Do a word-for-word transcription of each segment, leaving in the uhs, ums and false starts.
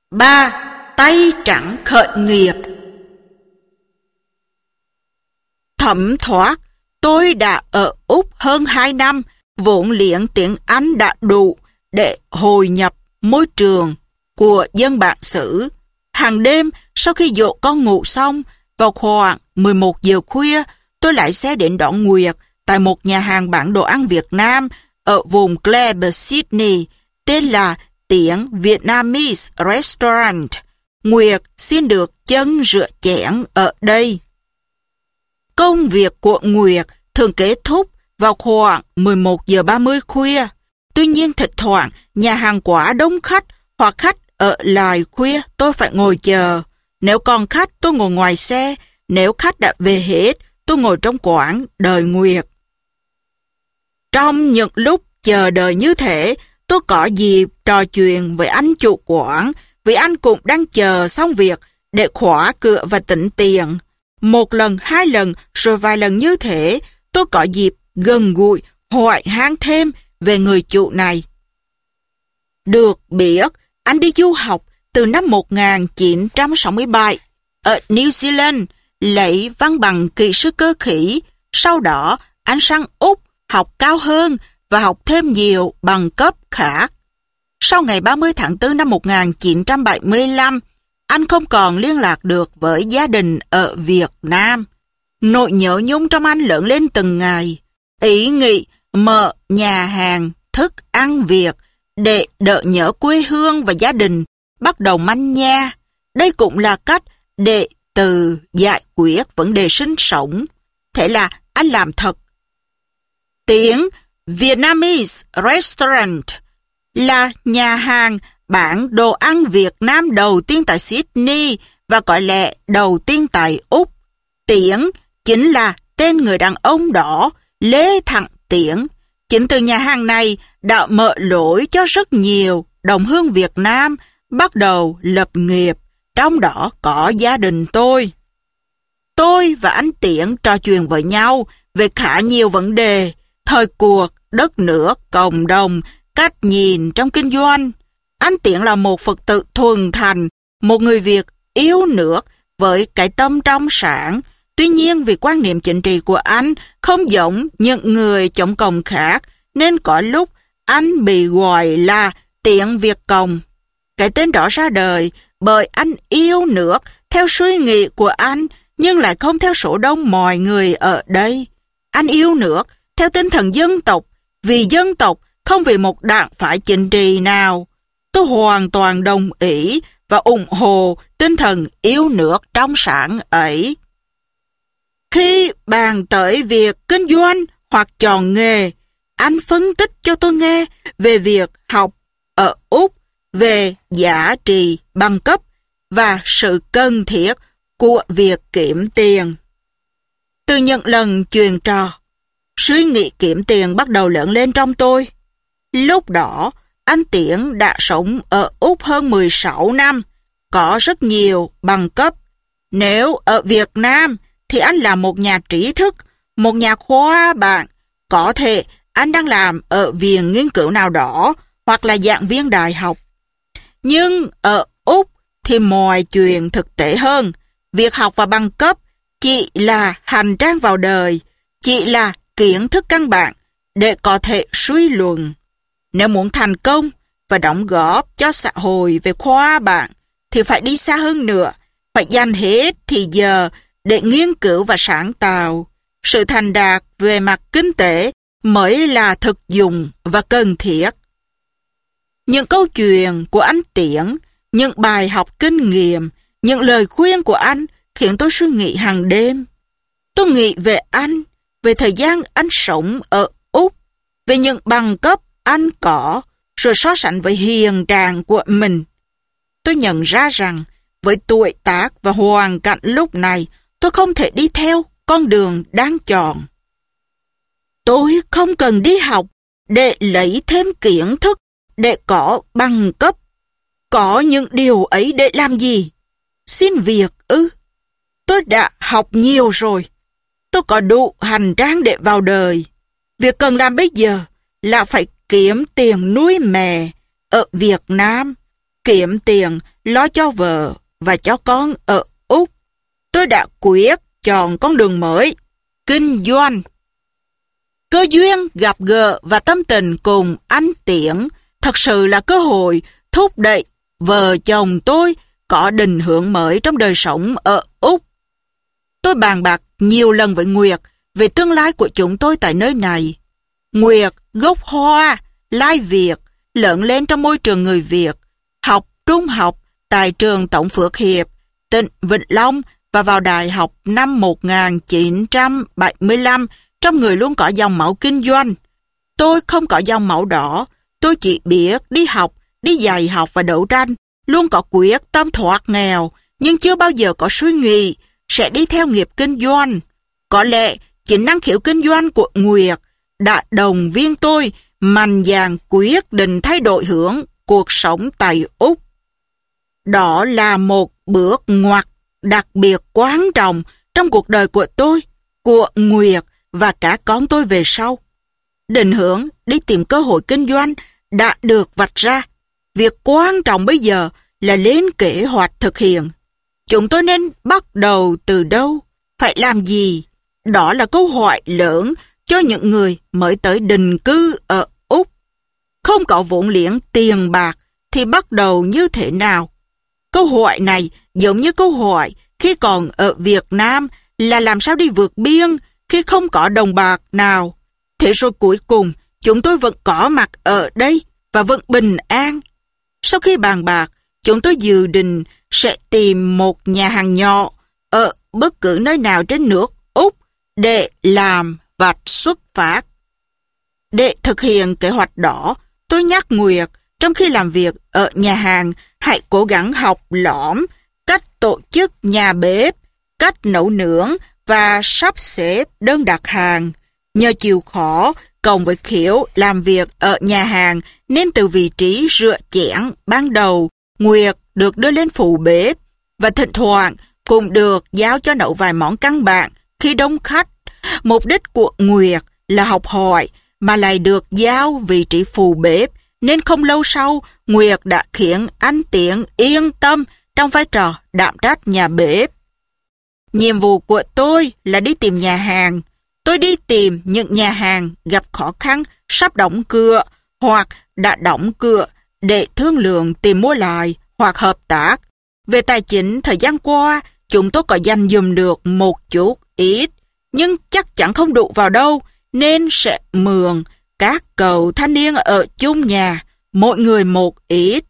Ba, tay trắng khởi nghiệp. Thẩm thoát, tôi đã ở Úc hơn hai năm, vốn liếng tiếng Anh đã đủ để hồi nhập môi trường của dân bản xứ. Hàng đêm, sau khi dỗ con ngủ xong, vào khoảng mười một giờ khuya, tôi lái xe đến đón Nguyệt tại một nhà hàng bán đồ ăn Việt Nam ở vùng Glebe, Sydney, tên là Tiếng Vietnamese Restaurant. Nguyệt xin được chân rửa chén ở đây. Công việc của Nguyệt thường kết thúc vào khoảng mười một giờ ba mươi khuya. Tuy nhiên thỉnh thoảng nhà hàng quá đông khách hoặc khách ở lại khuya tôi phải ngồi chờ. Nếu còn khách tôi ngồi ngoài xe, nếu khách đã về hết tôi ngồi trong quán đợi Nguyệt. Trong những lúc chờ đợi như thế, tôi có dịp trò chuyện với anh chủ quán, vì anh cũng đang chờ xong việc để khóa cửa và tính tiền. Một lần, hai lần, rồi vài lần như thế, tôi có dịp gần gũi, hỏi han thêm về người chủ này. Được biết, anh đi du học từ năm một nghìn chín trăm sáu mươi bảy ở New Zealand, lấy văn bằng kỹ sư cơ khí. Sau đó, anh sang Úc học cao hơn và học thêm nhiều bằng cấp khác. Sau ngày ba mươi tháng tư năm một nghìn chín trăm bảy mươi lăm, anh không còn liên lạc được với gia đình ở Việt Nam. Nỗi nhớ nhung trong anh lớn lên từng ngày. Ý nghĩ mở nhà hàng thức ăn Việt để đỡ nhớ quê hương và gia đình bắt đầu manh nha. Đây cũng là cách để từ giải quyết vấn đề sinh sống. Thế là anh làm thật. Tiếng Vietnamese Restaurant là nhà hàng bán đồ ăn Việt Nam đầu tiên tại Sydney và có lẽ đầu tiên tại Úc. Tiếng chính là tên người đàn ông đó, Lê Thẳng Tiếng. Chính từ nhà hàng này đã mở lối cho rất nhiều đồng hương Việt Nam bắt đầu lập nghiệp, trong đó có gia đình tôi. Tôi và anh Tiếng trò chuyện với nhau về khá nhiều vấn đề, thời cuộc, đất nước, cộng đồng, cách nhìn trong kinh doanh. Anh Tiếng là một Phật tử thuần thành, một người Việt yêu nước với cái tâm trong sáng. Tuy nhiên vì quan niệm chính trị của anh không giống những người chống cộng khác, nên có lúc anh bị gọi là Tiếng Việt Cộng. Cái tên đó ra đời bởi anh yêu nước theo suy nghĩ của anh, nhưng lại không theo số đông mọi người ở đây. Anh yêu nước theo tinh thần dân tộc, vì dân tộc, không vì một đảng phái chính trị nào. Tôi hoàn toàn đồng ý và ủng hộ tinh thần yêu nước trong sáng ấy. Khi bàn tới việc kinh doanh hoặc chọn nghề, anh phân tích cho tôi nghe về việc học ở Úc, về giá trị bằng cấp và sự cần thiết của việc kiếm tiền. Từ những lần truyền trò, suy nghĩ kiếm tiền bắt đầu lớn lên trong tôi. Lúc đó, anh Tiếng đã sống ở Úc hơn mười sáu năm, có rất nhiều bằng cấp. Nếu ở Việt Nam thì anh là một nhà trí thức, một nhà khoa bảng. Có thể anh đang làm ở viện nghiên cứu nào đó hoặc là giảng viên đại học. Nhưng ở Úc thì mọi chuyện thực tế hơn. Việc học và bằng cấp chỉ là hành trang vào đời, chỉ là kiến thức căn bản để có thể suy luận. Nếu muốn thành công và đóng góp cho xã hội về khoa bảng thì phải đi xa hơn nữa, phải dành hết thì giờ để nghiên cứu và sáng tạo. Sự thành đạt về mặt kinh tế mới là thực dụng và cần thiết. Những câu chuyện của anh Tiếng, những bài học kinh nghiệm, những lời khuyên của anh khiến tôi suy nghĩ hàng đêm. Tôi nghĩ về anh, về thời gian anh sống ở Úc, về những bằng cấp anh có, rồi so sánh với hiện trạng của mình. Tôi nhận ra rằng, với tuổi tác và hoàn cảnh lúc này, tôi không thể đi theo con đường đang chọn. Tôi không cần đi học để lấy thêm kiến thức, để có bằng cấp. Có những điều ấy để làm gì? Xin việc ư? Tôi đã học nhiều rồi. Tôi có đủ hành trang để vào đời. Việc cần làm bây giờ là phải kiếm tiền nuôi mẹ ở Việt Nam. kiệm tiền lo cho vợ và cho con ở Úc. Tôi đã quyết chọn con đường mới, kinh doanh. Cơ duyên gặp gỡ và tâm tình cùng anh Tiễn thật sự là cơ hội thúc đẩy vợ chồng tôi có định hướng mới trong đời sống ở Úc. Tôi bàn bạc nhiều lần với Nguyệt về tương lai của chúng tôi tại nơi này. Nguyệt gốc Hoa, Lai Việt, lớn lên trong môi trường người Việt, học trung học tại trường Tổng Phước Hiệp, tỉnh Vĩnh Long và vào đại học năm một nghìn chín trăm bảy mươi lăm. Trong người luôn có dòng máu kinh doanh. Tôi không có dòng máu đỏ, tôi chỉ biết đi học, đi dạy học và đấu tranh, luôn có quyết tâm thoát nghèo, nhưng chưa bao giờ có suy nghĩ sẽ đi theo nghiệp kinh doanh. Có lẽ chính năng khiếu kinh doanh của Nguyệt đã động viên tôi mạnh dạn quyết định thay đổi hướng cuộc sống tại Úc. Đó là một bước ngoặt đặc biệt quan trọng trong cuộc đời của tôi, của Nguyệt và cả con tôi về sau. Định hướng đi tìm cơ hội kinh doanh đã được vạch ra. Việc quan trọng bây giờ là lên kế hoạch thực hiện. Chúng tôi nên bắt đầu từ đâu? Phải làm gì? Đó là câu hỏi lớn cho những người mới tới định cư ở Úc. Không có vốn liếng tiền bạc thì bắt đầu như thế nào? Câu hỏi này giống như câu hỏi khi còn ở Việt Nam là làm sao đi vượt biên khi không có đồng bạc nào. Thế rồi cuối cùng chúng tôi vẫn có mặt ở đây và vẫn bình an. Sau khi bàn bạc, chúng tôi dự định sẽ tìm một nhà hàng nhỏ ở bất cứ nơi nào trên nước Úc để làm vạch xuất phát. Để thực hiện kế hoạch đó, tôi nhắc Nguyệt trong khi làm việc ở nhà hàng hãy cố gắng học lõm cách tổ chức nhà bếp, cách nấu nướng và sắp xếp đơn đặt hàng. Nhờ chịu khó cộng với khiếu làm việc ở nhà hàng nên từ vị trí rửa chén ban đầu, Nguyệt được đưa lên phụ bếp và thỉnh thoảng cũng được giao cho nấu vài món căn bản khi đông khách. Mục đích của Nguyệt là học hỏi mà lại được giao vị trí phụ bếp, nên không lâu sau Nguyệt đã khiến anh Tiễn yên tâm trong vai trò đảm trách nhà bếp. Nhiệm vụ của tôi là đi tìm nhà hàng. Tôi đi tìm những nhà hàng gặp khó khăn, sắp đóng cửa hoặc đã đóng cửa để thương lượng tìm mua lại hoặc hợp tác. Về tài chính, thời gian qua, chúng tôi có dành dùm được một chút ít, nhưng chắc chắn không đủ vào đâu, nên sẽ mượn các cậu thanh niên ở chung nhà, mỗi người một ít.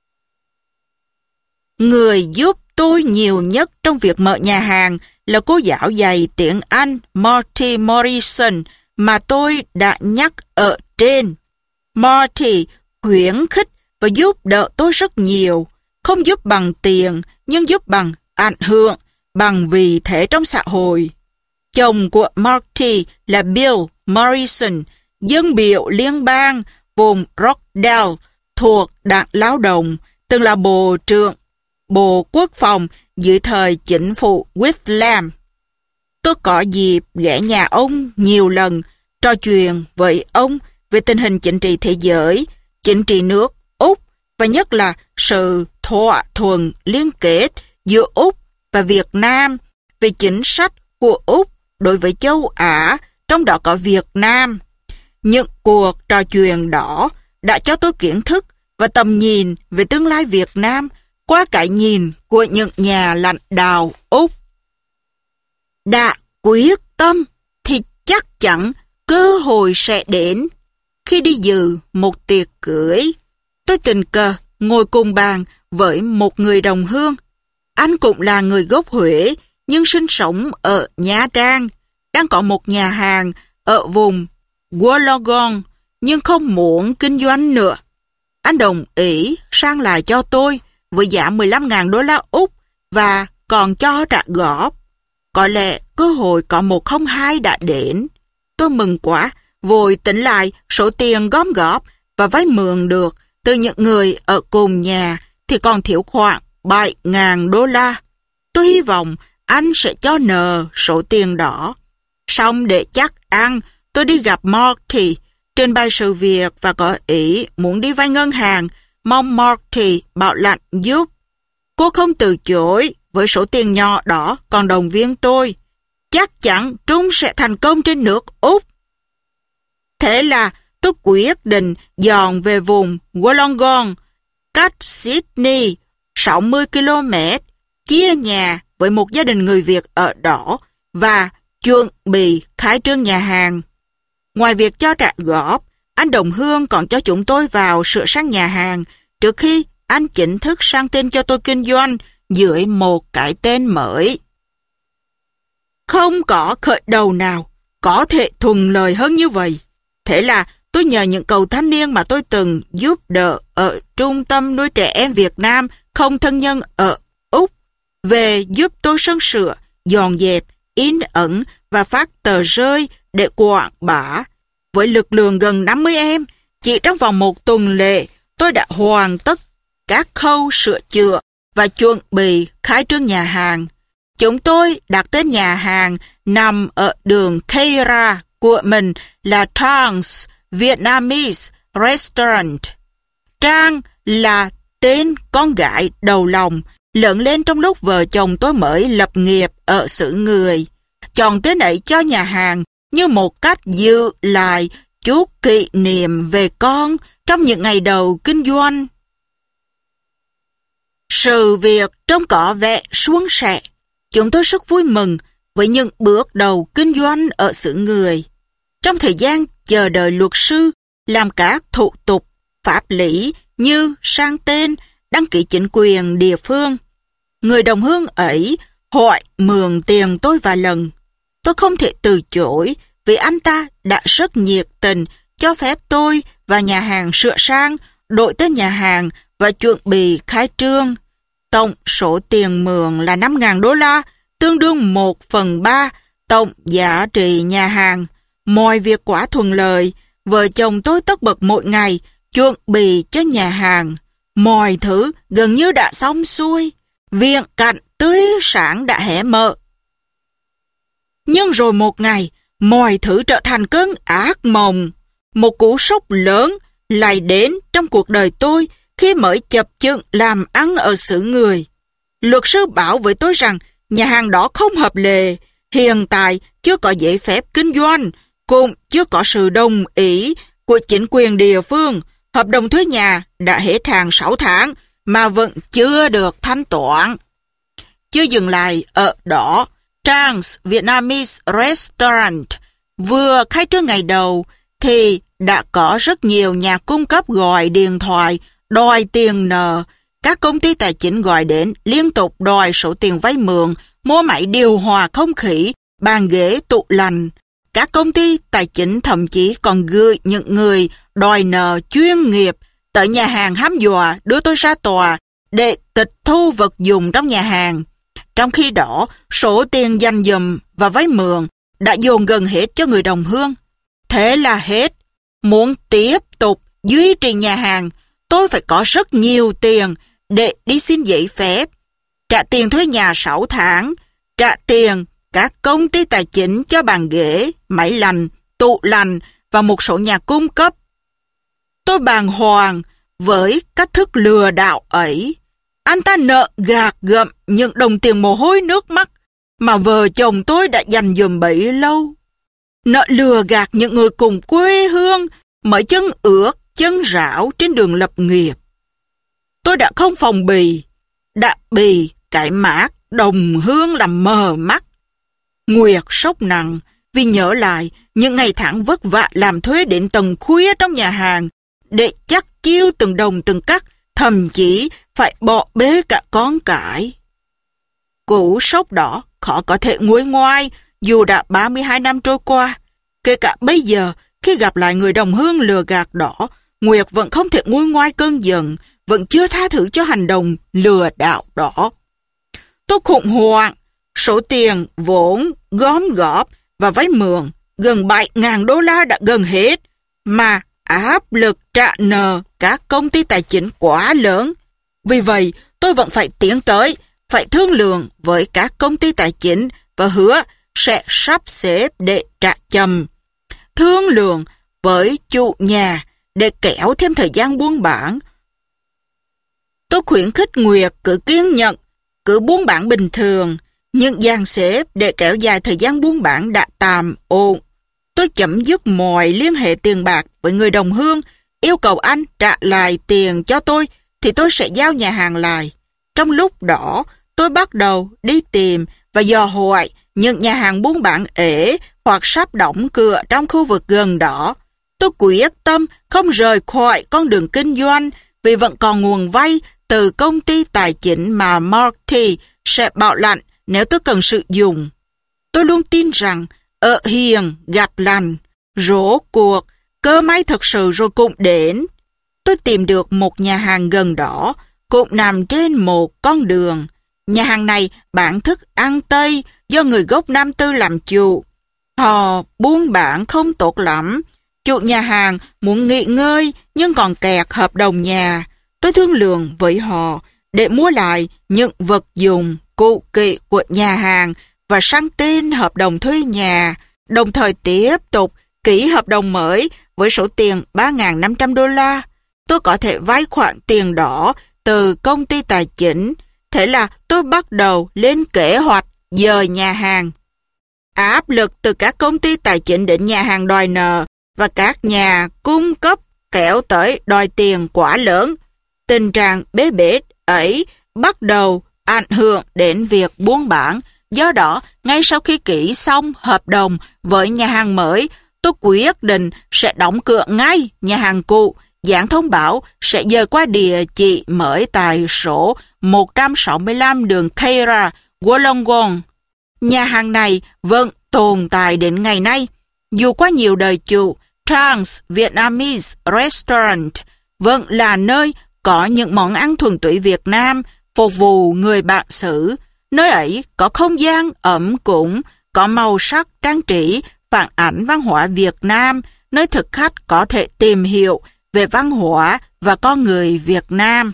Người giúp tôi nhiều nhất trong việc mở nhà hàng là cô giáo dạy tiếng Anh Marty Morrison mà tôi đã nhắc ở trên. Marty khuyến khích và giúp đỡ tôi rất nhiều, không giúp bằng tiền nhưng giúp bằng ảnh hưởng, bằng vị thế trong xã hội. Chồng của Marty là Bill Morrison, dân biểu liên bang vùng Rockdale thuộc Đảng Lao động, từng là Bộ trưởng Bộ Quốc phòng dưới thời chính phủ Whitlam. Tôi có dịp ghé nhà ông nhiều lần, trò chuyện với ông về tình hình chính trị thế giới, chính trị nước Úc và nhất là sự thỏa thuận liên kết giữa Úc và Việt Nam về chính sách của Úc đối với châu Á, trong đó có Việt Nam. Những cuộc trò chuyện đó đã cho tôi kiến thức và tầm nhìn về tương lai Việt Nam qua cái nhìn của những nhà lãnh đạo Úc. Đã quyết tâm thì chắc chắn cơ hội sẽ đến. Khi đi dự một tiệc cưới, tôi tình cờ ngồi cùng bàn với một người đồng hương. Anh cũng là người gốc Huế nhưng sinh sống ở Nha Trang, đang có một nhà hàng ở vùng Wollongong nhưng không muốn kinh doanh nữa. Anh đồng ý sang lại cho tôi với giá mười lăm nghìn đô la Úc và còn cho trả góp. Có lẽ cơ hội có một không hai đã đến. Tôi mừng quá, vội tính lại số tiền gom góp và vay mượn được từ những người ở cùng nhà thì còn thiếu khoảng bảy nghìn đô la. Tôi hy vọng anh sẽ cho nợ số tiền đó. Xong để chắc ăn, tôi đi gặp Marty, trình bày sự việc và có ý muốn đi vay ngân hàng mong Marty bảo lãnh giúp. Cô không từ chối, với số tiền nhỏ đó còn động viên tôi. Chắc chắn Trung sẽ thành công trên nước Úc. Thế là tôi quyết định dọn về vùng Wollongong, cách Sydney sáu mươi ki lô mét, chia nhà với một gia đình người Việt ở đó và chuẩn bị khai trương nhà hàng. Ngoài việc cho trả góp, anh Đồng Hương còn cho chúng tôi vào sửa sang nhà hàng trước khi anh chính thức sang tên cho tôi kinh doanh dưới một cái tên mới. Không có khởi đầu nào có thể thuận lợi hơn như vậy. Thế là tôi nhờ những cậu thanh niên mà tôi từng giúp đỡ ở trung tâm nuôi trẻ em Việt Nam không thân nhân ở Úc về giúp tôi sơn sửa, dọn dẹp, in ấn và phát tờ rơi để quảng bá. Với lực lượng gần năm mươi em, chỉ trong vòng một tuần lễ, tôi đã hoàn tất các khâu sửa chữa và chuẩn bị khai trương nhà hàng. Chúng tôi đặt tên nhà hàng nằm ở đường Keira của mình là Trans Vietnamese Restaurant. Trang là tên con gái đầu lòng, lớn lên trong lúc vợ chồng tôi mới lập nghiệp ở xứ người. Chọn tên ấy cho nhà hàng như một cách giữ lại chút kỷ niệm về con trong những ngày đầu kinh doanh. Sự việc trông có vẻ suôn sẻ. Chúng tôi rất vui mừng với những bước đầu kinh doanh ở xứ người. Trong thời gian chờ đợi luật sư làm các thủ tục pháp lý như sang tên, đăng ký chính quyền địa phương, người đồng hương ấy hỏi mượn tiền tôi vài lần. Tôi không thể từ chối vì anh ta đã rất nhiệt tình cho phép tôi và nhà hàng sửa sang, đổi tên nhà hàng và chuẩn bị khai trương. Tổng số tiền mượn là năm nghìn đô la, tương đương một phần ba tổng giá trị nhà hàng. Mọi việc quá thuận lợi, vợ chồng tôi tất bật mỗi ngày chuẩn bị cho nhà hàng. Mọi thứ gần như đã xong xuôi, viễn cảnh tươi sáng đã hé mở. Nhưng rồi một ngày, mọi thứ trở thành cơn ác mộng. Một cú sốc lớn lại đến trong cuộc đời tôi khi mới chập chững làm ăn ở xứ người. Luật sư bảo với tôi rằng nhà hàng đó không hợp lệ, hiện tại chưa có giấy phép kinh doanh, cũng chưa có sự đồng ý của chính quyền địa phương. Hợp đồng thuê nhà đã hết hạn sáu tháng mà vẫn chưa được thanh toán. Chưa dừng lại ở đó, Trans Vietnamese Restaurant vừa khai trương ngày đầu thì đã có rất nhiều nhà cung cấp gọi điện thoại đòi tiền nợ. Các công ty tài chính gọi đến liên tục đòi số tiền vay mượn, mua máy điều hòa không khí, bàn ghế, tủ lạnh. Các công ty tài chính thậm chí còn gửi những người đòi nợ chuyên nghiệp tới nhà hàng hăm dọa đưa tôi ra tòa để tịch thu vật dụng trong nhà hàng. Trong khi đó, số tiền dành dụm và vay mượn đã dồn gần hết cho người đồng hương. Thế là hết. Muốn tiếp tục duy trì nhà hàng, tôi phải có rất nhiều tiền để đi xin giấy phép, trả tiền thuê nhà sáu tháng, trả tiền các công ty tài chính cho bàn ghế, máy lạnh, tủ lạnh và một số nhà cung cấp. Tôi bàng hoàng với cách thức lừa đảo ấy. Anh ta nợ gạt gậm những đồng tiền mồ hôi nước mắt mà vợ chồng tôi đã dành dụm bấy lâu. Nợ lừa gạt những người cùng quê hương mới chân ướt, chân rảo trên đường lập nghiệp. Tôi đã không phòng bì, đã bị cái mác đồng hương làm mờ mắt. Nguyệt sốc nặng vì nhớ lại những ngày tháng vất vả làm thuê đến tầng khuya trong nhà hàng để chắc chiêu từng đồng từng cắc, thậm chí phải bỏ bê cả con cái. Cú sốc đó khó có thể nguôi ngoai dù đã ba mươi hai năm trôi qua. Kể cả bây giờ, khi gặp lại người đồng hương lừa gạt đó, Nguyệt vẫn không thể nguôi ngoai cơn giận, vẫn chưa tha thứ cho hành động lừa đảo đó. Tôi khủng hoảng, số tiền vốn gom góp và vay mượn gần bảy nghìn đô la đã gần hết, mà áp lực trả nợ các công ty tài chính quá lớn. Vì vậy, tôi vẫn phải tiến tới, phải thương lượng với các công ty tài chính và hứa sẽ sắp xếp để trả chậm. Thương lượng với chủ nhà để kéo thêm thời gian buôn bán. Tôi khuyến khích Nguyệt cứ kiên nhẫn, cứ buôn bán bình thường, nhưng dàn xếp để kéo dài thời gian buôn bán đã tạm ổn. Tôi chấm dứt mọi liên hệ tiền bạc với người đồng hương, yêu cầu anh trả lại tiền cho tôi thì tôi sẽ giao nhà hàng lại. Trong lúc đó, tôi bắt đầu đi tìm và dò hỏi những nhà hàng buôn bán ế hoặc sắp đóng cửa trong khu vực gần đó. Tôi quyết tâm không rời khỏi con đường kinh doanh vì vẫn còn nguồn vay từ công ty tài chính mà Marty sẽ bảo lãnh nếu tôi cần sử dụng. Tôi luôn tin rằng ở hiền gặp lành, rốt cuộc cơ may thật sự rồi cũng đến. Tôi tìm được một nhà hàng gần đó, cũng nằm trên một con đường. Nhà hàng này bán thức ăn Tây do người gốc Nam Tư làm chủ. Họ buôn bán không tốt lắm. Chủ nhà hàng muốn nghỉ ngơi nhưng còn kẹt hợp đồng nhà. Tôi thương lượng với họ để mua lại những vật dụng cụ kỵ của nhà hàng và sang tên hợp đồng thuê nhà, đồng thời tiếp tục ký hợp đồng mới với số tiền ba nghìn năm trăm đô la. Tôi có thể vay khoản tiền đó từ công ty tài chính. Thế là tôi bắt đầu lên kế hoạch dời nhà hàng. Áp lực từ các công ty tài chính đến nhà hàng đòi nợ và các nhà cung cấp kéo tới đòi tiền quá lớn. Tình trạng bế bết ấy bắt đầu ảnh hưởng đến việc buôn bán. Do đó, ngay sau khi ký xong hợp đồng với nhà hàng mới, tôi quyết định sẽ đóng cửa ngay nhà hàng cũ, dán thông báo sẽ dời qua địa chỉ mới tại số một trăm sáu mươi lăm đường Keira, Wollongong. Nhà hàng này vẫn tồn tại đến ngày nay. Dù qua nhiều đời chủ, Trans Vietnamese Restaurant vẫn là nơi có những món ăn thuần túy Việt Nam phục vụ người bản xứ. Nơi ấy có không gian ấm cúng, có màu sắc trang trí phản ảnh văn hóa Việt Nam, nơi thực khách có thể tìm hiểu về văn hóa và con người Việt Nam.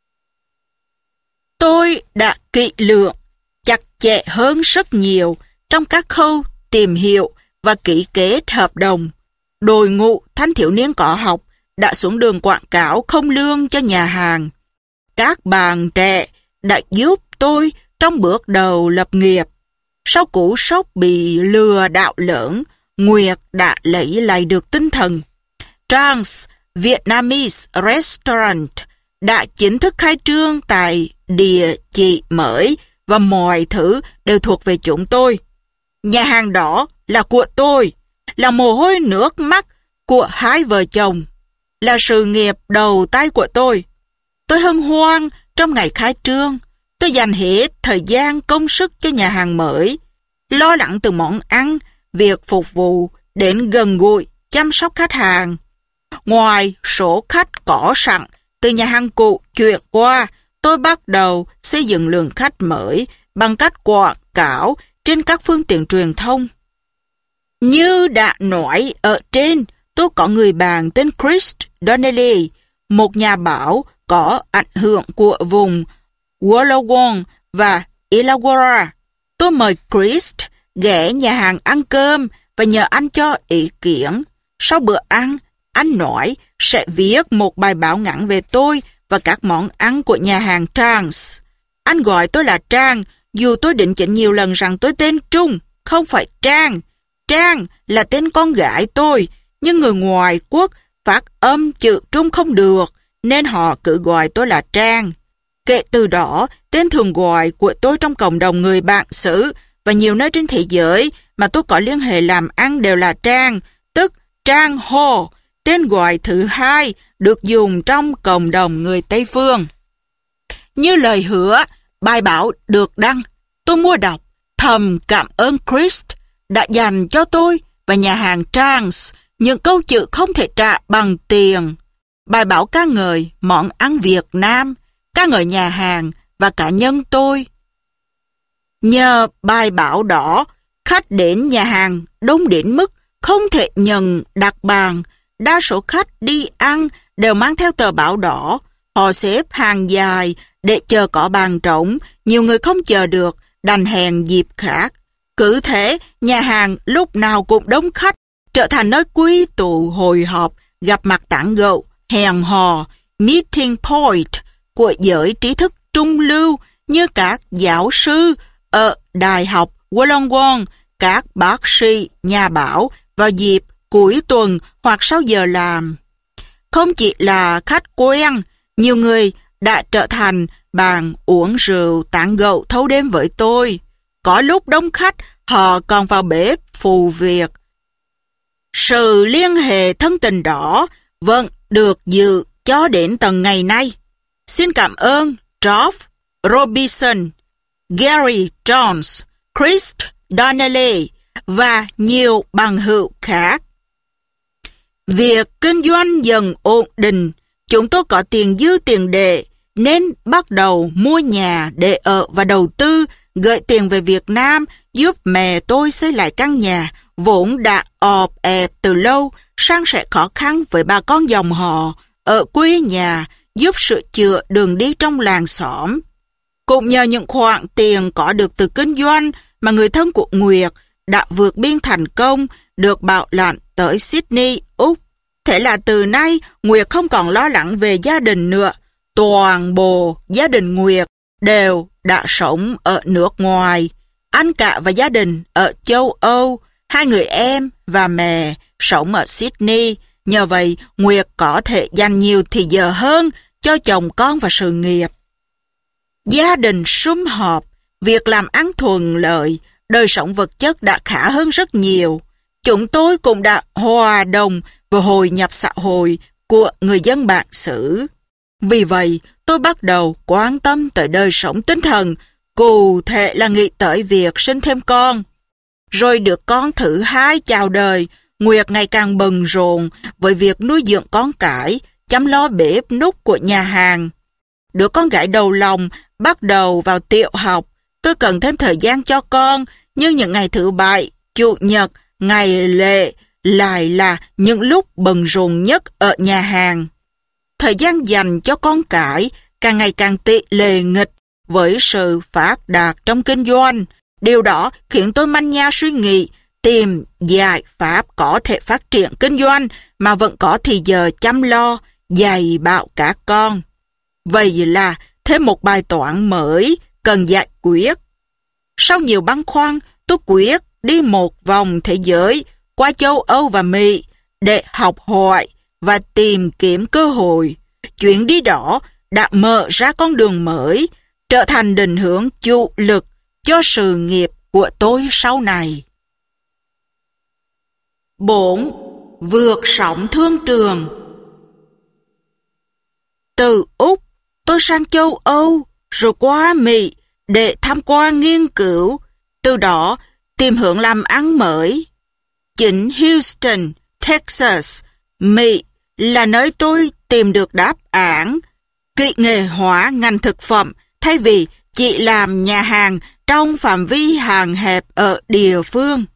Tôi đã kỹ lưỡng, chặt chẽ hơn rất nhiều trong các khâu tìm hiểu và ký kết hợp đồng. Đội ngũ thanh thiếu niên có học đã xuống đường quảng cáo không lương cho nhà hàng. Các bạn trẻ đã giúp tôi trong bước đầu lập nghiệp. Sau cú sốc bị lừa đảo lớn, Nguyệt đã lấy lại được tinh thần. Trans Vietnamese Restaurant đã chính thức khai trương tại địa chỉ mới và mọi thứ đều thuộc về chúng tôi. Nhà hàng đó là của tôi, là mồ hôi nước mắt của hai vợ chồng, là sự nghiệp đầu tay của tôi. Tôi hân hoan trong ngày khai trương. Tôi dành hết thời gian công sức cho nhà hàng mới, lo lắng từ món ăn, việc phục vụ đến gần gũi chăm sóc khách hàng. Ngoài số khách có sẵn từ nhà hàng cũ chuyển qua, tôi bắt đầu xây dựng lượng khách mới bằng cách quảng cáo trên các phương tiện truyền thông. Như đã nói ở trên, tôi có người bạn tên Chris Donnelly, một nhà báo có ảnh hưởng của vùng Wollongong và Illawarra. Tôi mời Chris ghé nhà hàng ăn cơm và nhờ anh cho ý kiến. Sau bữa ăn, anh nói sẽ viết một bài báo ngắn về tôi và các món ăn của nhà hàng Trans. Anh gọi tôi là Trang, dù tôi định chỉnh nhiều lần rằng tôi tên Trung, không phải Trang. Trang là tên con gái tôi, nhưng người ngoài quốc phát âm chữ Trung không được, nên họ cứ gọi tôi là Trang. Kể từ đó, tên thường gọi của tôi trong cộng đồng người bản xứ và nhiều nơi trên thế giới mà tôi có liên hệ làm ăn đều là Trang, tức Trang Ho. Tên gọi thứ hai được dùng trong cộng đồng người Tây Phương. Như lời hứa, bài báo được đăng. Tôi mua đọc, thầm cảm ơn Chris đã dành cho tôi và nhà hàng Trans những câu chữ không thể trả bằng tiền. Bài báo ca ngợi món ăn Việt Nam, ca ngợi nhà hàng và cá nhân tôi. Nhờ bài báo đó, khách đến nhà hàng đông đến mức không thể nhận đặt bàn. Đa số khách đi ăn đều mang theo tờ báo đỏ. Họ xếp hàng dài để chờ có bàn trống. Nhiều người không chờ được, đành hẹn dịp khác. Cứ thế, nhà hàng lúc nào cũng đông khách, trở thành nơi quy tụ hội họp, gặp mặt tán gẫu, hẹn hò, meeting point, của giới trí thức trung lưu như các giáo sư ở Đại học Wollongong, các bác sĩ, nhà báo vào dịp cuối tuần hoặc sau giờ làm. Không chỉ là khách quen, nhiều người đã trở thành bàn uống rượu tán gẫu thâu đêm với tôi. Có lúc đông khách, họ còn vào bếp phụ việc. Sự liên hệ thân tình đó vẫn được giữ cho đến tận ngày nay. Xin cảm ơn Geoff Robinson, Gary Jones, Chris Donnelly và nhiều bằng hữu khác. Việc kinh doanh dần ổn định, chúng tôi có tiền dư tiền đề nên bắt đầu mua nhà để ở và đầu tư, gửi tiền về Việt Nam giúp mẹ tôi xây lại căn nhà vốn đã ọp ẹp từ lâu, san sẻ khó khăn với bà con dòng họ ở quê nhà, giúp sửa chữa đường đi trong làng xóm. Cũng nhờ những khoản tiền có được từ kinh doanh mà người thân của Nguyệt đã vượt biên thành công, được bảo lãnh tới Sydney, Úc. Thế là từ nay Nguyệt không còn lo lắng về gia đình nữa. Toàn bộ gia đình Nguyệt đều đã sống ở nước ngoài. Anh cả và gia đình ở châu Âu, hai người em và mẹ sống ở Sydney. Nhờ vậy, Nguyệt có thể dành nhiều thời giờ hơn cho chồng con và sự nghiệp. Gia đình sum họp, việc làm ăn thuận lợi, đời sống vật chất đã khá hơn rất nhiều. Chúng tôi cũng đã hòa đồng vào hội nhập xã hội của người dân bản xứ. Vì vậy, tôi bắt đầu quan tâm tới đời sống tinh thần, cụ thể là nghĩ tới việc sinh thêm con. Rồi được con thứ hai chào đời, Nguyệt ngày càng bận rộn với việc nuôi dưỡng con cái, chăm lo bếp núc của nhà hàng. Đứa con gái đầu lòng bắt đầu vào tiểu học, tôi cần thêm thời gian cho con, nhưng những ngày thứ bảy, chủ nhật, ngày lễ lại là những lúc bận rộn nhất ở nhà hàng. Thời gian dành cho con cái càng ngày càng tỷ lệ nghịch với sự phát đạt trong kinh doanh. Điều đó khiến tôi manh nha suy nghĩ tìm giải pháp có thể phát triển kinh doanh mà vẫn có thì giờ chăm lo, dạy bảo các con. Vậy là thêm một bài toán mới cần giải quyết. Sau nhiều băn khoăn, tôi quyết đi một vòng thế giới qua châu Âu và Mỹ để học hỏi và tìm kiếm cơ hội. Chuyến đi đó đã mở ra con đường mới, trở thành định hướng chủ lực cho sự nghiệp của tôi sau này. bốn. Vượt sóng thương trường. Từ Úc, tôi sang châu Âu, rồi qua Mỹ để tham quan nghiên cứu, từ đó tìm hướng làm ăn mới. Chính Houston, Texas, Mỹ là nơi tôi tìm được đáp án. Kỹ nghệ hóa ngành thực phẩm thay vì chỉ làm nhà hàng trong phạm vi hạn hẹp ở địa phương.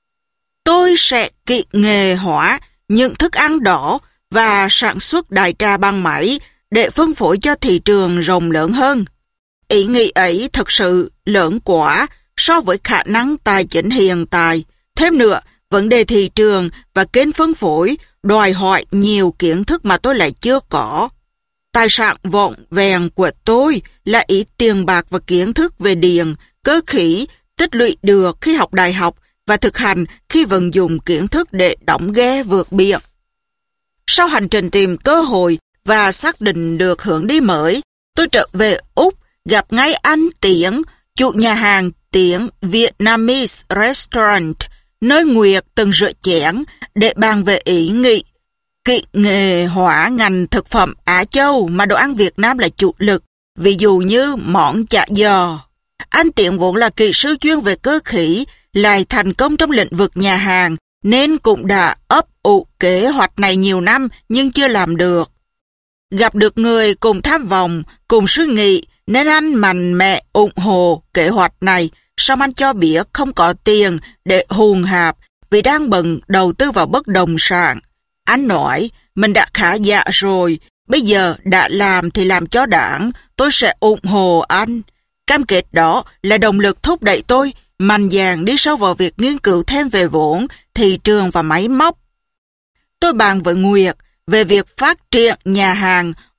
Tôi sẽ kỹ nghệ hóa những thức ăn đó và sản xuất đại trà bằng máy để phân phối cho thị trường rộng lớn hơn. Ý nghĩ ấy thật sự lớn quá so với khả năng tài chính hiện tại. Thêm nữa, vấn đề thị trường và kênh phân phối đòi hỏi nhiều kiến thức mà tôi lại chưa có. Tài sản vọn vẹn của tôi là ít tiền bạc và kiến thức về điện, cơ khí tích lũy được khi học đại học và thực hành khi vận dụng kiến thức để đóng ghe vượt biển. Sau hành trình tìm cơ hội và xác định được hướng đi mới, tôi trở về Úc gặp ngay anh Tiến, chủ nhà hàng Tiến Vietnamese Restaurant, nơi Nguyệt từng rửa chén để bàn về ý nghĩ kỹ nghệ hóa ngành thực phẩm Á Châu mà đồ ăn Việt Nam là chủ lực, ví dụ như món chả giò. Anh Tiến vốn là kỹ sư chuyên về cơ khí, lại thành công trong lĩnh vực nhà hàng, nên cũng đã ấp ủ kế hoạch này nhiều năm nhưng chưa làm được. Gặp được người cùng tham vọng, cùng suy nghĩ, nên anh mạnh mẽ ủng hộ kế hoạch này. Song anh cho biết không có tiền để hùn hạp vì đang bận đầu tư vào bất động sản. Anh nói, mình đã khá dạ rồi, bây giờ đã làm thì làm cho đảng, tôi sẽ ủng hộ anh. Cam kết đó là động lực thúc đẩy tôi mạnh dạn đi sâu vào việc nghiên cứu thêm về vốn, thị trường và máy móc. Tôi bàn với Nguyệt về việc phát triển nhà hàng hoặc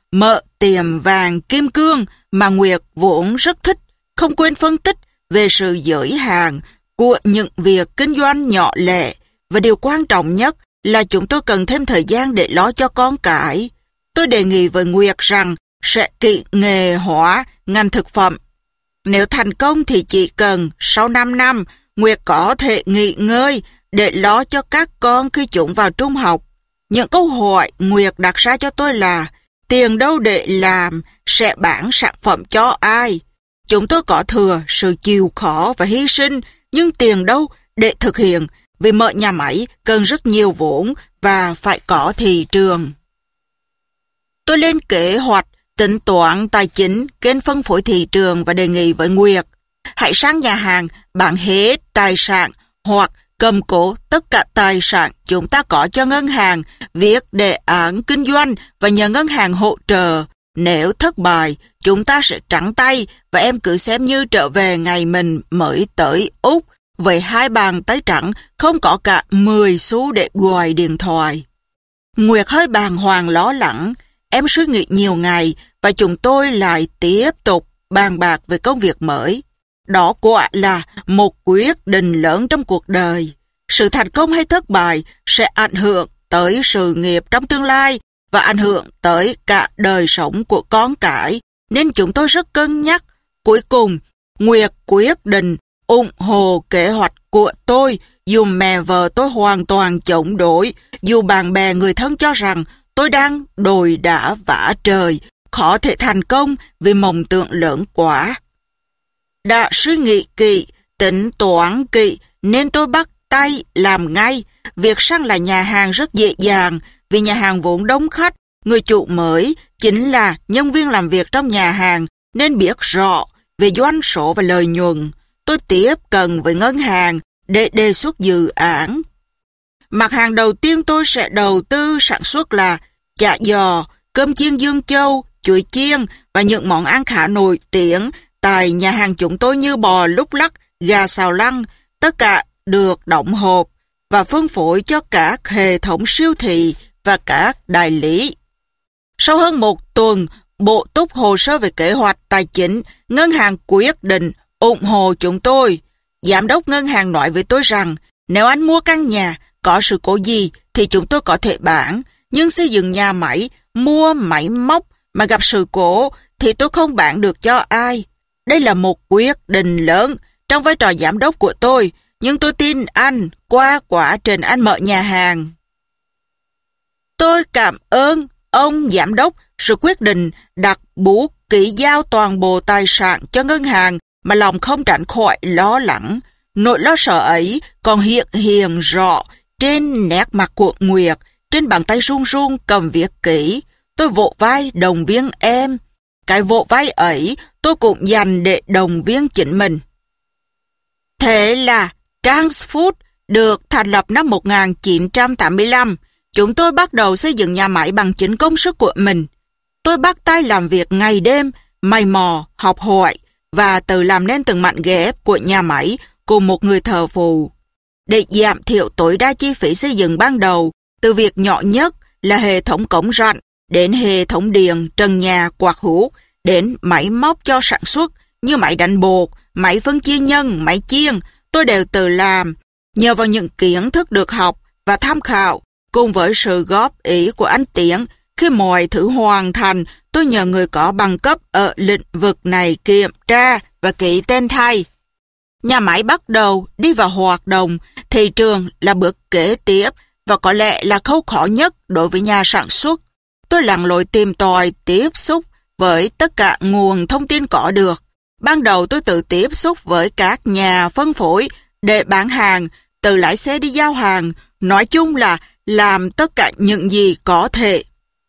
mợ tiệm vàng kim cương mà Nguyệt vốn rất thích, không quên phân tích về sự giới hạn của những việc kinh doanh nhỏ lẻ, và điều quan trọng nhất là chúng tôi cần thêm thời gian để lo cho con cái. Tôi đề nghị với Nguyệt rằng sẽ kỹ nghề hóa ngành thực phẩm. Nếu thành công thì chỉ cần sau năm năm, Nguyệt có thể nghỉ ngơi để lo cho các con khi chúng vào trung học. Những câu hỏi Nguyệt đặt ra cho tôi là: tiền đâu để làm, sẽ bán sản phẩm cho ai? Chúng tôi có thừa sự chịu khó và hy sinh, nhưng tiền đâu để thực hiện, vì mở nhà máy cần rất nhiều vốn và phải có thị trường. Tôi lên kế hoạch, tính toán tài chính, kênh phân phối thị trường và đề nghị với Nguyệt: hãy sang nhà hàng, bán hết tài sản hoặc cầm cố tất cả tài sản chúng ta có cho ngân hàng, viết đề án kinh doanh và nhờ ngân hàng hỗ trợ. Nếu thất bại, chúng ta sẽ trắng tay và em cứ xem như trở về ngày mình mới tới Úc với hai bàn tay trắng, không có cả mười xu để gọi điện thoại. Nguyệt hơi bàng hoàng lo lắng. Em suy nghĩ nhiều ngày và chúng tôi lại tiếp tục bàn bạc về công việc mới. Đó quả là một quyết định lớn trong cuộc đời. Sự thành công hay thất bại sẽ ảnh hưởng tới sự nghiệp trong tương lai và ảnh hưởng tới cả đời sống của con cái, nên chúng tôi rất cân nhắc. Cuối cùng, Nguyệt quyết định ủng hộ kế hoạch của tôi, dù mẹ vợ tôi hoàn toàn chống đối, dù bạn bè người thân cho rằng tôi đang đồi đá vã trời, khó thể thành công vì mộng tưởng lớn quá. Đã suy nghĩ kỹ, tính toán kỹ, nên tôi bắt tay làm ngay. Việc sang là nhà hàng rất dễ dàng, vì nhà hàng vốn đông khách. Người chủ mới chính là nhân viên làm việc trong nhà hàng, nên biết rõ về doanh số và lợi nhuận. Tôi tiếp cận với ngân hàng để đề xuất dự án. Mặt hàng đầu tiên tôi sẽ đầu tư sản xuất là chả giò, cơm chiên Dương Châu, chuối chiên và những món ăn khá nổi tiếng tại nhà hàng chúng tôi như bò lúc lắc, gà xào lăng. Tất cả được đóng hộp và phân phối cho các hệ thống siêu thị và các đại lý. Sau hơn một tuần bổ túc hồ sơ về kế hoạch tài chính, ngân hàng quyết định ủng hộ chúng tôi. Giám đốc ngân hàng nói với tôi rằng nếu anh mua căn nhà có sự cố gì thì chúng tôi có thể bán, nhưng xây dựng nhà máy, mua máy móc mà gặp sự cố thì tôi không bán được cho ai. Đây là một quyết định lớn trong vai trò giám đốc của tôi, nhưng tôi tin anh qua quá trình anh mở nhà hàng. Tôi cảm ơn ông giám đốc sự quyết định đặt bút ký giao toàn bộ tài sản cho ngân hàng mà lòng không tránh khỏi lo lắng. Nỗi lo sợ ấy còn hiện hiện rõ trên nét mặt của Nguyệt, trên bàn tay run run cầm viết kỹ. Tôi vỗ vai động viên em. Cái vỗ vai ấy tôi cũng dành để động viên chính mình. Thế là Transfood được thành lập năm một nghìn chín trăm tám mươi lăm. Chúng tôi bắt đầu xây dựng nhà máy bằng chính công sức của mình. Tôi bắt tay làm việc ngày đêm, mày mò, học hỏi và tự làm nên từng mảnh ghép của nhà máy cùng một người thợ phụ. Để giảm thiểu tối đa chi phí xây dựng ban đầu, từ việc nhỏ nhất là hệ thống cống rãnh, đến hệ thống điện, trần nhà, quạt hút, đến máy móc cho sản xuất như máy đánh bột, máy phân chia nhân, máy chiên, tôi đều tự làm. Nhờ vào những kiến thức được học và tham khảo, cùng với sự góp ý của anh Tiến, khi mọi thứ hoàn thành, tôi nhờ người có bằng cấp ở lĩnh vực này kiểm tra và ký tên thay. Nhà máy bắt đầu đi vào hoạt động, thị trường là bước kế tiếp và có lẽ là khâu khó nhất đối với nhà sản xuất. Tôi lặn lội tìm tòi tiếp xúc với tất cả nguồn thông tin có được. Ban đầu tôi tự tiếp xúc với các nhà phân phối để bán hàng, tự lái xe đi giao hàng, nói chung là làm tất cả những gì có thể.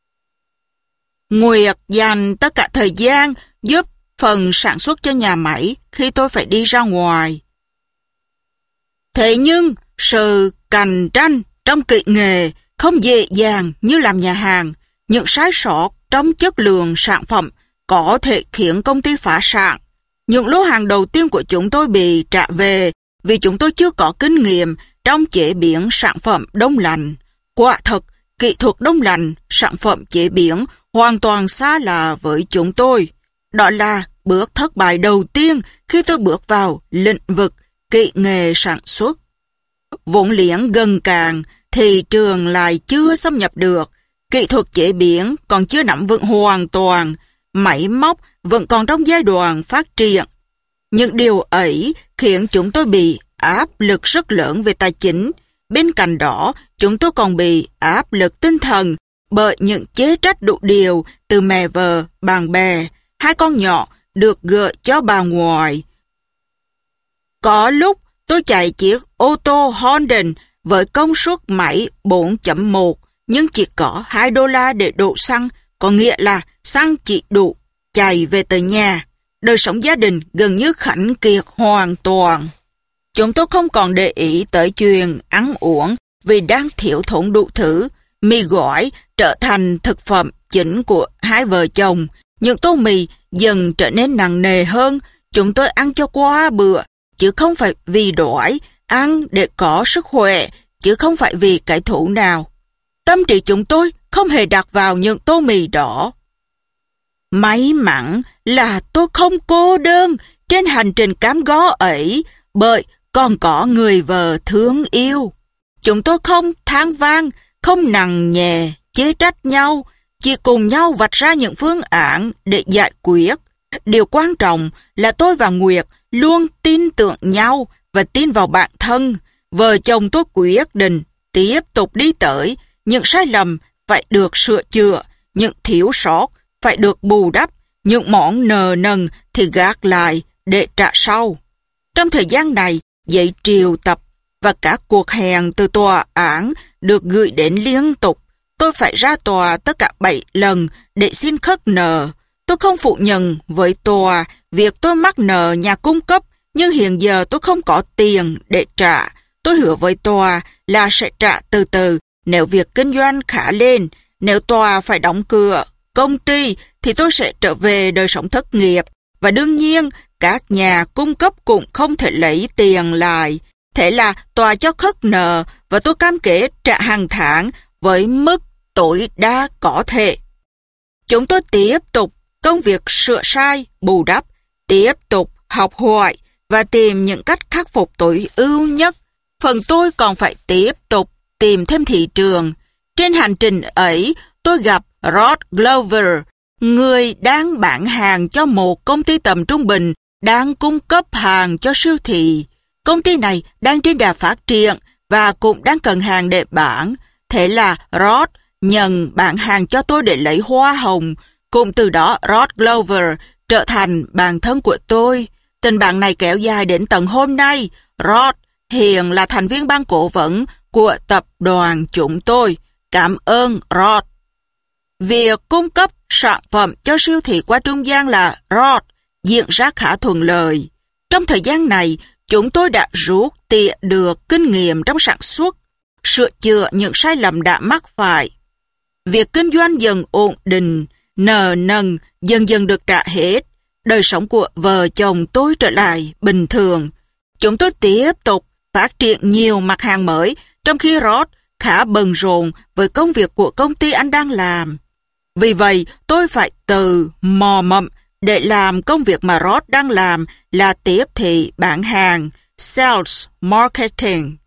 Nguyệt dành tất cả thời gian giúp phần sản xuất cho nhà máy khi tôi phải đi ra ngoài. Thế nhưng sự cạnh tranh trong kỹ nghệ không dễ dàng như làm nhà hàng. Những sai sót trong chất lượng sản phẩm có thể khiến công ty phá sản. Những lô hàng đầu tiên của chúng tôi bị trả về vì chúng tôi chưa có kinh nghiệm trong chế biến sản phẩm đông lạnh. Quả thật, kỹ thuật đông lạnh, sản phẩm chế biến hoàn toàn xa lạ với chúng tôi. Đó là bước thất bại đầu tiên khi tôi bước vào lĩnh vực kỹ nghệ sản xuất. Vốn liếng gần cạn, thị trường lại chưa xâm nhập được, kỹ thuật chế biến còn chưa nắm vững hoàn toàn, máy móc vẫn còn trong giai đoạn phát triển. Những điều ấy khiến chúng tôi bị áp lực rất lớn về tài chính. Bên cạnh đó, chúng tôi còn bị áp lực tinh thần bởi những chế trách đủ điều từ mẹ vợ, bạn bè, hai con nhỏ được gửi cho bà ngoại. Có lúc tôi chạy chiếc ô tô Honda với công suất máy bốn chấm một nhưng chỉ có hai đô la để đổ xăng, có nghĩa là xăng chỉ đủ chạy về tới nhà. Đời sống gia đình gần như khảnh kiệt hoàn toàn. Chúng tôi không còn để ý tới chuyện ăn uống vì đang thiếu thốn đủ thứ. Mì gói trở thành thực phẩm chính của hai vợ chồng. Những tô mì dần trở nên nặng nề hơn. Chúng tôi ăn cho qua bữa, chứ không phải vì đói, ăn để có sức khỏe, chứ không phải vì cái thú nào. Tâm trí chúng tôi không hề đặt vào những tô mì đó. May mắn là tôi không cô đơn trên hành trình cám go ấy, bởi còn có người vợ thương yêu. Chúng tôi không than vang, không nặng nhẹ, chê trách nhau, chỉ cùng nhau vạch ra những phương án để giải quyết. Điều quan trọng là tôi và Nguyệt luôn tin tưởng nhau và tin vào bản thân. Vợ chồng tôi quyết định tiếp tục đi tới. Những sai lầm phải được sửa chữa, những thiếu sót phải được bù đắp, những món nợ nần thì gác lại để trả sau. Trong thời gian này, giấy triệu tập và các cuộc hẹn từ tòa án được gửi đến liên tục. Tôi phải ra tòa tất cả bảy lần để xin khất nợ. Tôi không phủ nhận với tòa việc tôi mắc nợ nhà cung cấp, nhưng hiện giờ tôi không có tiền để trả. Tôi hứa với tòa là sẽ trả từ từ nếu việc kinh doanh khá lên. Nếu tòa phải đóng cửa công ty thì tôi sẽ trở về đời sống thất nghiệp. Và đương nhiên, các nhà cung cấp cũng không thể lấy tiền lại. Thế là tòa cho khất nợ và tôi cam kết trả hàng tháng với mức tối đa có thể. Chúng tôi tiếp tục công việc sửa sai, bù đắp, tiếp tục học hỏi và tìm những cách khắc phục tối ưu nhất. Phần tôi còn phải tiếp tục tìm thêm thị trường. Trên hành trình ấy, tôi gặp Rod Glover, người đang bán hàng cho một công ty tầm trung bình, đang cung cấp hàng cho siêu thị. Công ty này đang trên đà phát triển và cũng đang cần hàng để bán. Thế là Rod nhận bán hàng cho tôi để lấy hoa hồng. Cũng từ đó Rod Glover trở thành bạn thân của tôi. Tình bạn này kéo dài đến tận hôm nay. Rod hiện là thành viên ban cố vấn của tập đoàn chúng tôi. Cảm ơn Rod. Việc cung cấp sản phẩm cho siêu thị qua trung gian là Rod diễn ra khá thuận lợi. Trong thời gian này, chúng tôi đã rút tỉa được kinh nghiệm trong sản xuất, sửa chữa những sai lầm đã mắc phải. Việc kinh doanh dần ổn định, nợ nần dần dần được trả hết. Đời sống của vợ chồng tôi trở lại bình thường. Chúng tôi tiếp tục phát triển nhiều mặt hàng mới, trong khi Rod khá bận rộn với công việc của công ty anh đang làm. Vì vậy, tôi phải từ mò mẫm để làm công việc mà Rod đang làm là tiếp thị bán hàng, sales, marketing.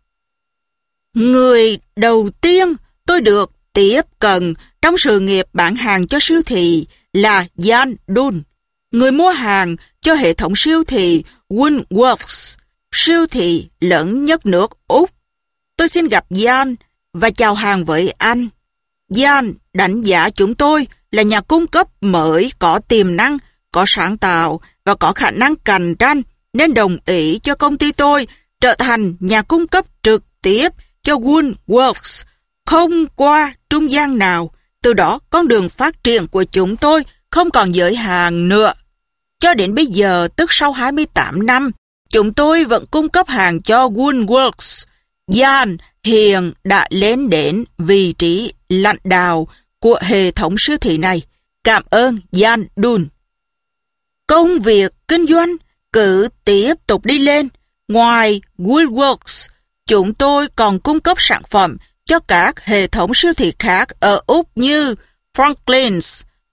Người đầu tiên tôi được tiếp cận trong sự nghiệp bán hàng cho siêu thị là Jan Dunn, người mua hàng cho hệ thống siêu thị Woolworths, siêu thị lớn nhất nước Úc. Tôi xin gặp Jan và chào hàng với anh. Jan đánh giá chúng tôi là nhà cung cấp mới có tiềm năng, có sáng tạo và có khả năng cạnh tranh, nên đồng ý cho công ty tôi trở thành nhà cung cấp trực tiếp cho Woolworths, không qua trung gian nào. Từ đó, con đường phát triển của chúng tôi không còn giới hạn nữa. Cho đến bây giờ, tức sau hai mươi tám năm, chúng tôi vẫn cung cấp hàng cho Woolworths. Jan hiện đã lên đến vị trí lãnh đạo của hệ thống siêu thị này. Cảm ơn Jan Dunn. Công việc kinh doanh cứ tiếp tục đi lên. Ngoài Woolworths, chúng tôi còn cung cấp sản phẩm cho các hệ thống siêu thị khác ở Úc như Franklin's,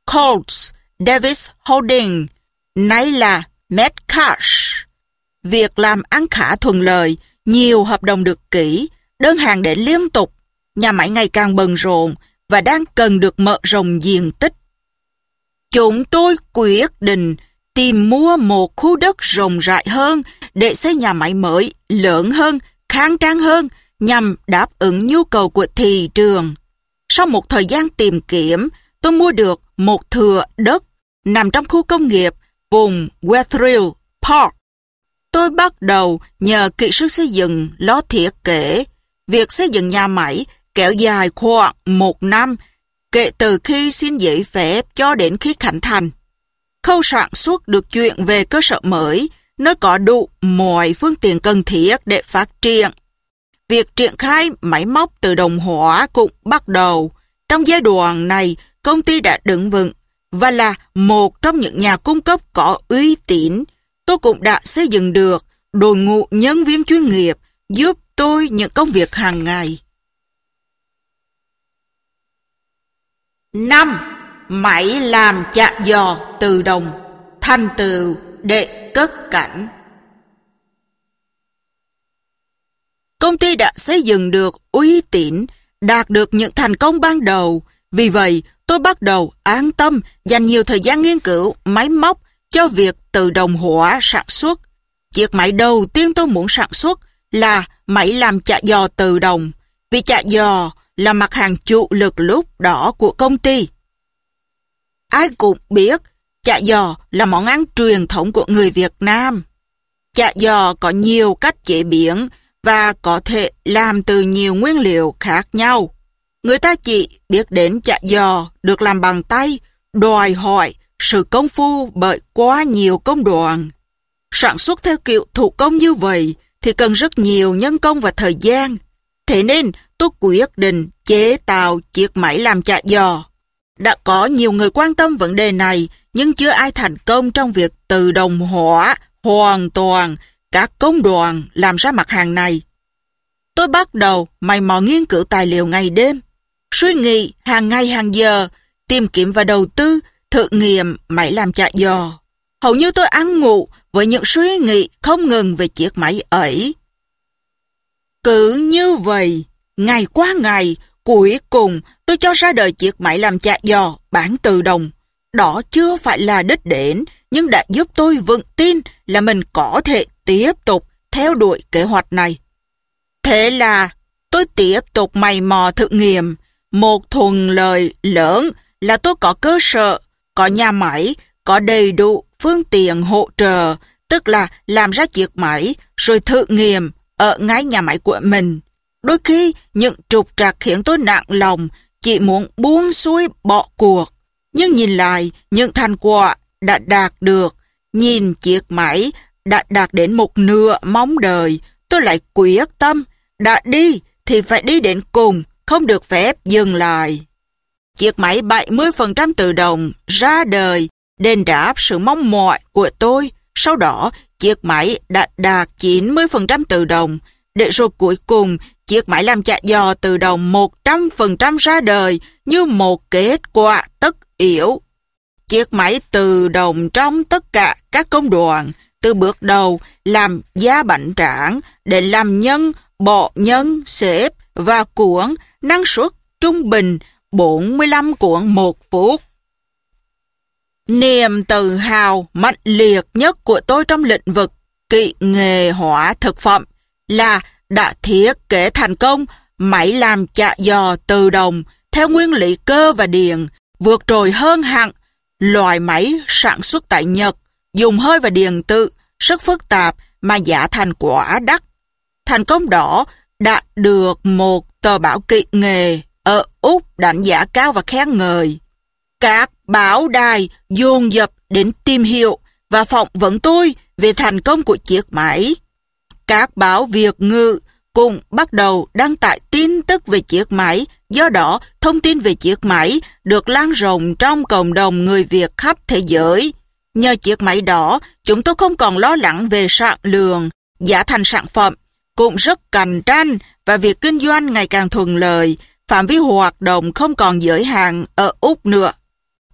Coles, Davis Holding, nay là Metcash. Việc làm ăn khá thuận lợi, nhiều hợp đồng được ký, đơn hàng đến liên tục, nhà máy ngày càng bận rộn và đang cần được mở rộng diện tích. Chúng tôi quyết định tìm mua một khu đất rộng rãi hơn để xây nhà máy mới, lớn hơn, khang trang hơn, nhằm đáp ứng nhu cầu của thị trường. Sau một thời gian tìm kiếm, tôi mua được một thửa đất nằm trong khu công nghiệp vùng Wetherill Park. Tôi bắt đầu nhờ kỹ sư xây dựng lo thiết kế. Việc xây dựng nhà máy kéo dài khoảng một năm kể từ khi xin giấy phép cho đến khi khánh thành. Khâu sản xuất được chuyển về cơ sở mới, nơi có đủ mọi phương tiện cần thiết để phát triển. Việc triển khai máy móc tự động hóa cũng bắt đầu. Trong giai đoạn này, công ty đã đứng vững và là một trong những nhà cung cấp có uy tín. Tôi cũng đã xây dựng được đội ngũ nhân viên chuyên nghiệp giúp tôi những công việc hàng ngày. năm. Máy làm chạ giò tự động, thành tựu để cất cảnh. Công ty đã xây dựng được uy tín, đạt được những thành công ban đầu. Vì vậy, tôi bắt đầu an tâm dành nhiều thời gian nghiên cứu máy móc cho việc tự động hóa sản xuất. Chiếc máy đầu tiên tôi muốn sản xuất là máy làm chạ giò tự động, vì chạ giò là mặt hàng chủ lực lúc đó của công ty. Ai cũng biết chả giò là món ăn truyền thống của người Việt Nam. Chả giò có nhiều cách chế biến và có thể làm từ nhiều nguyên liệu khác nhau. Người ta chỉ biết đến chả giò được làm bằng tay, đòi hỏi sự công phu bởi quá nhiều công đoạn. Sản xuất theo kiểu thủ công như vậy thì cần rất nhiều nhân công và thời gian. Thế nên tôi quyết định chế tạo chiếc máy làm chả giò. Đã có nhiều người quan tâm vấn đề này, nhưng chưa ai thành công trong việc tự động hóa hoàn toàn các công đoạn làm ra mặt hàng này. Tôi bắt đầu mày mò nghiên cứu tài liệu ngày đêm, suy nghĩ hàng ngày hàng giờ, tìm kiếm và đầu tư, thử nghiệm máy làm chả giò. Hầu như tôi ăn ngủ với những suy nghĩ không ngừng về chiếc máy ấy. Cứ như vậy, ngày qua ngày, cuối cùng tôi cho ra đời chiếc máy làm chả giò bán tự động. Đó chưa phải là đích đến, nhưng đã giúp tôi vững tin là mình có thể tiếp tục theo đuổi kế hoạch này. Thế là tôi tiếp tục mày mò thử nghiệm. Một thuận lợi lớn là tôi có cơ sở, có nhà máy, có đầy đủ phương tiện hỗ trợ, tức là làm ra chiếc máy rồi thử nghiệm ở ngay nhà máy của mình. Đôi khi những trục trặc khiến tôi nặng lòng, chỉ muốn buông xuôi bỏ cuộc. Nhưng nhìn lại những thành quả đã đạt được, nhìn chiếc máy đã đạt đến một nửa mong đợi, tôi lại quyết tâm, đã đi thì phải đi đến cùng, không được phép dừng lại. Chiếc máy bảy mươi phần trăm tự động ra đời, đền đáp sự mong mỏi của tôi. Sau đó, chiếc máy đã đạt chín mươi phần trăm tự động, để rồi cuối cùng, chiếc máy làm chả giò tự động một trăm phần trăm ra đời như một kết quả tất yếu. Chiếc máy tự động trong tất cả các công đoạn, từ bước đầu làm giá bánh tráng, để làm nhân, bọ nhân, xếp và cuộn, năng suất trung bình bốn mươi lăm cuộn một phút. Niềm tự hào mạnh liệt nhất của tôi trong lĩnh vực kỹ nghệ hóa thực phẩm là đã thiết kế thành công máy làm chả giò tự động theo nguyên lý cơ và điện, vượt trội hơn hẳn loại máy sản xuất tại Nhật, dùng hơi và điện tử, rất phức tạp mà giá thành quả đắt. Thành công đó đã được một tờ báo kỹ nghệ ở Úc đánh giá cao và khen ngợi. Các báo đài dồn dập đến tìm hiểu và phỏng vấn tôi về thành công của chiếc máy. Các báo Việt ngữ cũng bắt đầu đăng tải tin tức về chiếc máy, do đó thông tin về chiếc máy được lan rộng trong cộng đồng người Việt khắp thế giới. Nhờ chiếc máy đó, chúng tôi không còn lo lắng về sản lượng, giá thành sản phẩm cũng rất cạnh tranh và việc kinh doanh ngày càng thuận lợi, phạm vi hoạt động không còn giới hạn ở Úc nữa.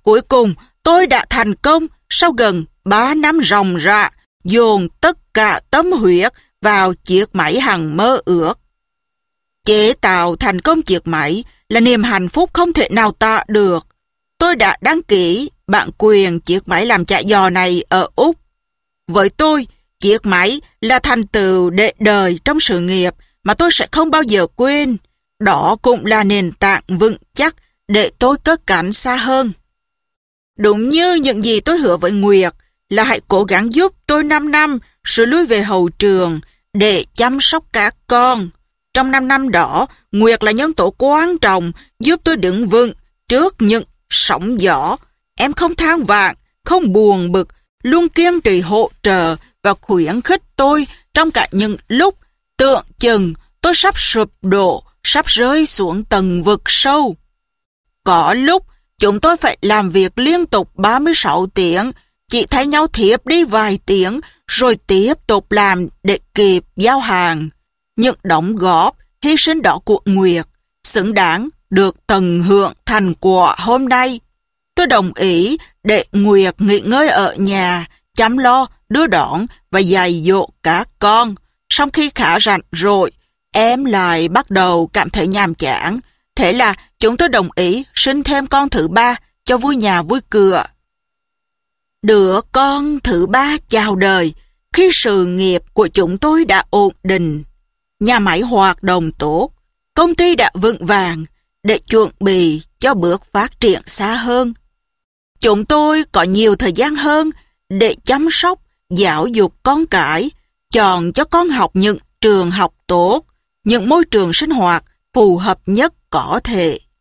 Cuối cùng, tôi đã thành công sau gần ba năm ròng rã, dồn tất cả tâm huyết vào chiếc máy hằng mơ ước. Chế tạo thành công chiếc máy là niềm hạnh phúc không thể nào tả được. Tôi đã đăng ký bản quyền chiếc máy làm chả giò này ở Úc. Với tôi, chiếc máy là thành tựu để đời trong sự nghiệp mà tôi sẽ không bao giờ quên. Đó cũng là nền tảng vững chắc để tôi cất cánh xa hơn. Đúng như những gì tôi hứa với Nguyệt là hãy cố gắng giúp tôi năm năm rồi lui về hậu trường để chăm sóc các con. Trong năm năm đó, Nguyệt là nhân tố quan trọng giúp tôi đứng vững trước những sóng gió. Em không than vãn, không buồn bực, luôn kiên trì hỗ trợ và khuyến khích tôi trong cả những lúc tưởng chừng tôi sắp sụp đổ, sắp rơi xuống tầng vực sâu. Có lúc chúng tôi phải làm việc liên tục ba mươi sáu tiếng, chỉ thấy nhau thiếp đi vài tiếng rồi tiếp tục làm để kịp giao hàng. Những đóng góp, hy sinh đó của Nguyệt xứng đáng được tận hưởng thành quả hôm nay. Tôi đồng ý để Nguyệt nghỉ ngơi ở nhà, chăm lo, đưa đón và dạy dỗ các con. Sau khi khá rảnh rồi, em lại bắt đầu cảm thấy nhàm chán. Thế là chúng tôi đồng ý sinh thêm con thứ ba cho vui nhà vui cửa. Đứa con thứ ba chào đời khi sự nghiệp của chúng tôi đã ổn định. Nhà máy hoạt động tốt, công ty đã vững vàng để chuẩn bị cho bước phát triển xa hơn. Chúng tôi có nhiều thời gian hơn để chăm sóc, giáo dục con cái, chọn cho con học những trường học tốt, những môi trường sinh hoạt phù hợp nhất có thể.